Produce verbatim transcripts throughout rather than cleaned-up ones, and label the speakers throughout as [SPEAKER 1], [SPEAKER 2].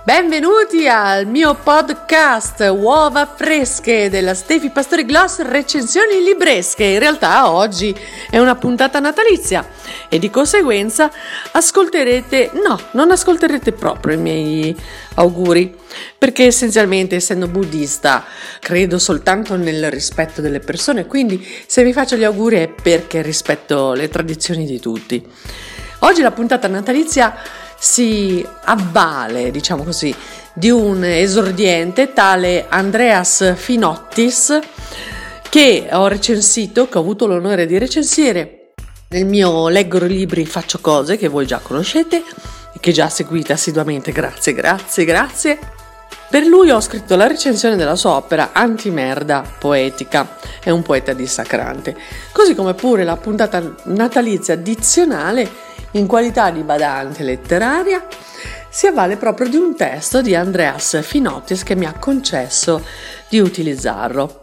[SPEAKER 1] Benvenuti al mio podcast Uova fresche della Stefi Pastori Gloss recensioni libresche. In realtà oggi è una puntata natalizia e di conseguenza ascolterete, no, non ascolterete proprio i miei auguri, perché essenzialmente, essendo buddista, credo soltanto nel rispetto delle persone, quindi se vi faccio gli auguri è perché rispetto le tradizioni di tutti. Oggi la puntata natalizia si avvale, diciamo così, di un esordiente tale Andreas Finottis che ho recensito, che ho avuto l'onore di recensire nel mio Leggo libri, faccio cose, che voi già conoscete e che già seguite assiduamente, grazie, grazie, grazie. Per lui ho scritto la recensione della sua opera Antimerda poetica, è un poeta dissacrante, così come pure la puntata natalizia addizionale in qualità di badante letteraria si avvale proprio di un testo di Andreas Finottis che mi ha concesso di utilizzarlo.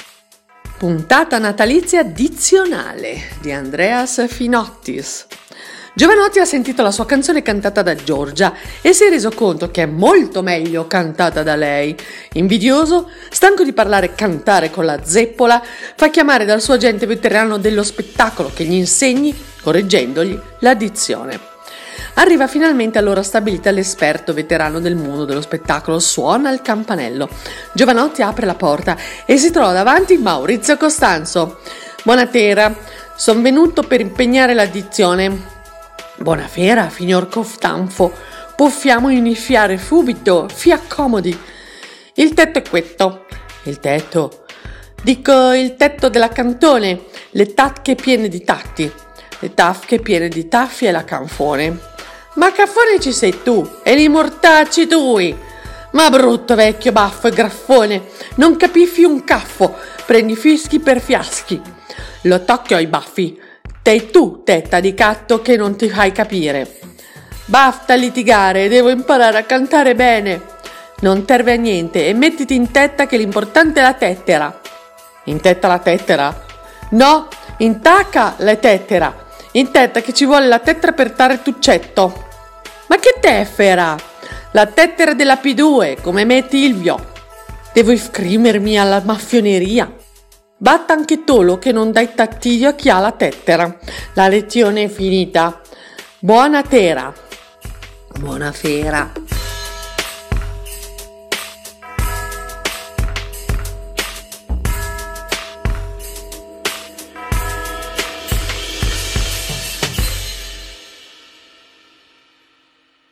[SPEAKER 1] Puntata natalizia addizionale di Andreas Finottis. Giovanotti ha sentito la sua canzone cantata da Giorgia e si è reso conto che è molto meglio cantata da lei. Invidioso, stanco di parlare e cantare con la zeppola, fa chiamare dal suo agente veterano dello spettacolo che gli insegni, correggendogli, la dizione. Arriva finalmente all'ora stabilita l'esperto veterano del mondo dello spettacolo, suona il campanello. Giovanotti apre la porta e si trova davanti Maurizio Costanzo. «Buonasera, son venuto per impegnare la dizione». «Buonasera, signor Costanzo, possiamo iniziare subito, si accomodi». «Il tetto è questo». «Il tetto?» «Dico il tetto della cantone, le tasche piene di tatti». «Le tasche piene di taffi e la canfone». «Ma canfone ci sei tu, e li mortacci tui». «Ma brutto vecchio baffo e graffone, non capisci un caffo, prendi fischi per fiaschi». «Lo tocchio ai baffi». «Sei tu, tetta di catto, che non ti fai capire». «Basta litigare, devo imparare a cantare bene». «Non serve a niente e mettiti in tetta che l'importante è la tettera». «In tetta la tettera?» «No, in tacca la tettera. In tetta che ci vuole la tettera per tare tuccetto». «Ma che tettera?» «La tettera della P due, come me Tilvio». «Devo iscrivermi alla maffioneria». «Batta anche tolo che non dai tattiglio a chi ha la tettera». «La lezione è finita. Buona tera». «Buonasera».